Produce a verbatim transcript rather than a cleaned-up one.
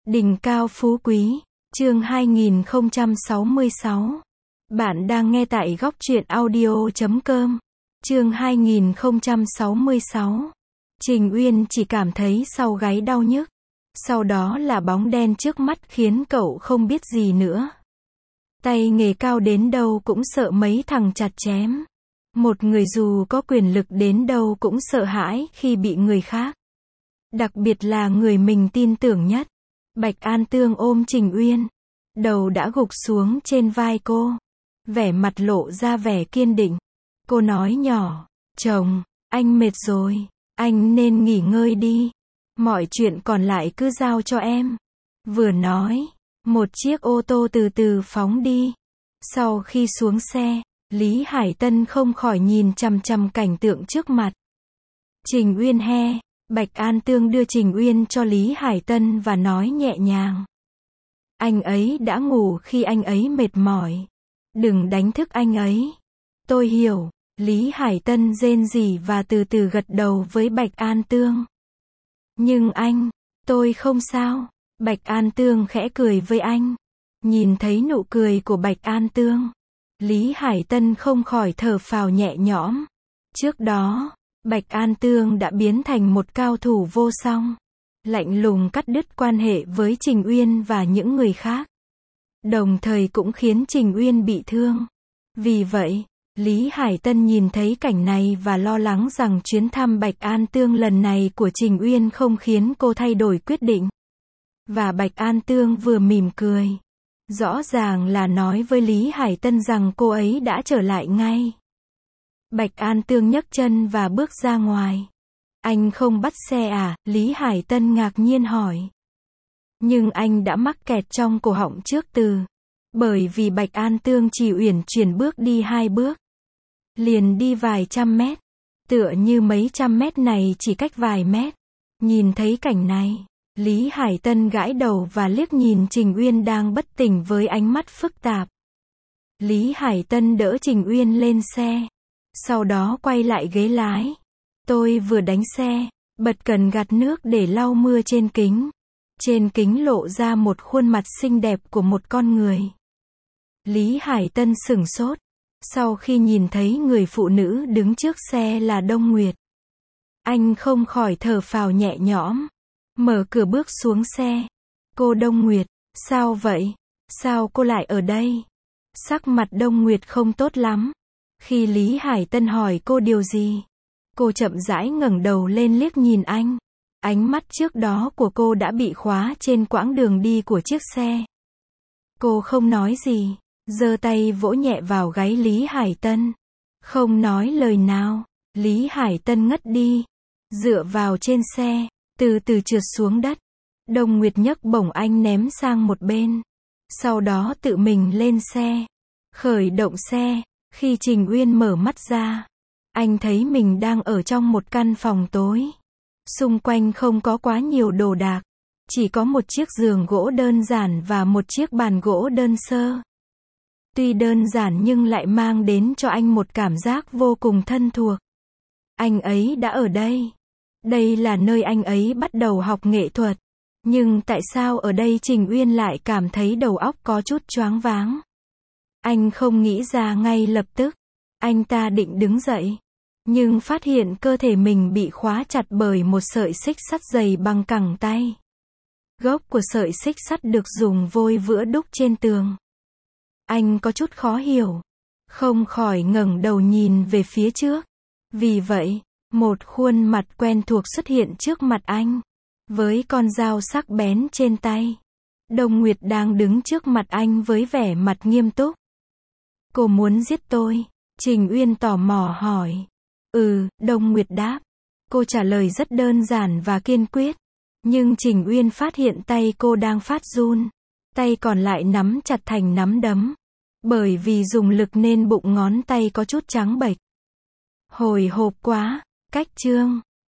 Đỉnh cao phú quý, chương hai nghìn không trăm sáu mươi sáu. Bạn đang nghe tại góc truyện audio chấm com. Chương hai nghìn không trăm sáu mươi sáu. Trình Uyên chỉ cảm thấy sau gáy đau nhức. Sau đó là bóng đen trước mắt khiến cậu không biết gì nữa. Tay nghề cao đến đâu cũng sợ mấy thằng chặt chém. Một người dù có quyền lực đến đâu cũng sợ hãi khi bị người khác, đặc biệt là người mình tin tưởng nhất. Bạch An Tương ôm Trình Uyên, đầu đã gục xuống trên vai cô, vẻ mặt lộ ra vẻ kiên định. Cô nói nhỏ, chồng, anh mệt rồi, anh nên nghỉ ngơi đi, mọi chuyện còn lại cứ giao cho em. Vừa nói, một chiếc ô tô từ từ phóng đi. Sau khi xuống xe, Lý Hải Tân không khỏi nhìn chằm chằm cảnh tượng trước mặt. Trình Uyên he. Bạch An Tương đưa Trình Uyên cho Lý Hải Tân và nói nhẹ nhàng. Anh ấy đã ngủ khi anh ấy mệt mỏi. Đừng đánh thức anh ấy. Tôi hiểu. Lý Hải Tân rên rỉ và từ từ gật đầu với Bạch An Tương. Nhưng anh, tôi không sao. Bạch An Tương khẽ cười với anh. Nhìn thấy nụ cười của Bạch An Tương, Lý Hải Tân không khỏi thở phào nhẹ nhõm. Trước đó, Bạch An Tương đã biến thành một cao thủ vô song, lạnh lùng cắt đứt quan hệ với Trình Uyên và những người khác, đồng thời cũng khiến Trình Uyên bị thương. Vì vậy, Lý Hải Tân nhìn thấy cảnh này và lo lắng rằng chuyến thăm Bạch An Tương lần này của Trình Uyên không khiến cô thay đổi quyết định. Và Bạch An Tương vừa mỉm cười, rõ ràng là nói với Lý Hải Tân rằng cô ấy đã trở lại ngay. Bạch An Tương nhấc chân và bước ra ngoài. Anh không bắt xe à? Lý Hải Tân ngạc nhiên hỏi. Nhưng anh đã mắc kẹt trong cổ họng trước từ. Bởi vì Bạch An Tương chỉ uyển chuyển bước đi hai bước, liền đi vài trăm mét. Tựa như mấy trăm mét này chỉ cách vài mét. Nhìn thấy cảnh này, Lý Hải Tân gãi đầu và liếc nhìn Trình Uyên đang bất tỉnh với ánh mắt phức tạp. Lý Hải Tân đỡ Trình Uyên lên xe, sau đó quay lại ghế lái. Tôi vừa đánh xe, bật cần gạt nước để lau mưa trên kính. Trên kính lộ ra một khuôn mặt xinh đẹp của một con người. Lý Hải Tân sửng sốt, sau khi nhìn thấy người phụ nữ đứng trước xe là Đông Nguyệt. Anh không khỏi thở phào nhẹ nhõm, mở cửa bước xuống xe. Cô Đông Nguyệt, sao vậy? Sao cô lại ở đây? Sắc mặt Đông Nguyệt không tốt lắm. Khi Lý Hải Tân hỏi cô điều gì, cô chậm rãi ngẩng đầu lên liếc nhìn anh. Ánh mắt trước đó của cô đã bị khóa trên quãng đường đi của chiếc xe. Cô không nói gì, giơ tay vỗ nhẹ vào gáy Lý Hải Tân. Không nói lời nào, Lý Hải Tân ngất đi, dựa vào trên xe, từ từ trượt xuống đất. Đông Nguyệt nhấc bổng anh ném sang một bên, sau đó tự mình lên xe, khởi động xe. Khi Trình Uyên mở mắt ra, anh thấy mình đang ở trong một căn phòng tối. Xung quanh không có quá nhiều đồ đạc, chỉ có một chiếc giường gỗ đơn giản và một chiếc bàn gỗ đơn sơ. Tuy đơn giản nhưng lại mang đến cho anh một cảm giác vô cùng thân thuộc. Anh ấy đã ở đây. Đây là nơi anh ấy bắt đầu học nghệ thuật. Nhưng tại sao ở đây Trình Uyên lại cảm thấy đầu óc có chút choáng váng? Anh không nghĩ ra ngay lập tức. Anh ta định đứng dậy, nhưng phát hiện cơ thể mình bị khóa chặt bởi một sợi xích sắt dày bằng cẳng tay. Gốc của sợi xích sắt được dùng vôi vữa đúc trên tường. Anh có chút khó hiểu, không khỏi ngẩng đầu nhìn về phía trước. Vì vậy, một khuôn mặt quen thuộc xuất hiện trước mặt anh, với con dao sắc bén trên tay. Đông Nguyệt đang đứng trước mặt anh với vẻ mặt nghiêm túc. Cô muốn giết tôi? Trình Uyên tò mò hỏi. Ừ, Đông Nguyệt đáp. Cô trả lời rất đơn giản và kiên quyết. Nhưng Trình Uyên phát hiện tay cô đang phát run. Tay còn lại nắm chặt thành nắm đấm. Bởi vì dùng lực nên bụng ngón tay có chút trắng bệch. Hồi hộp quá. Cách chương.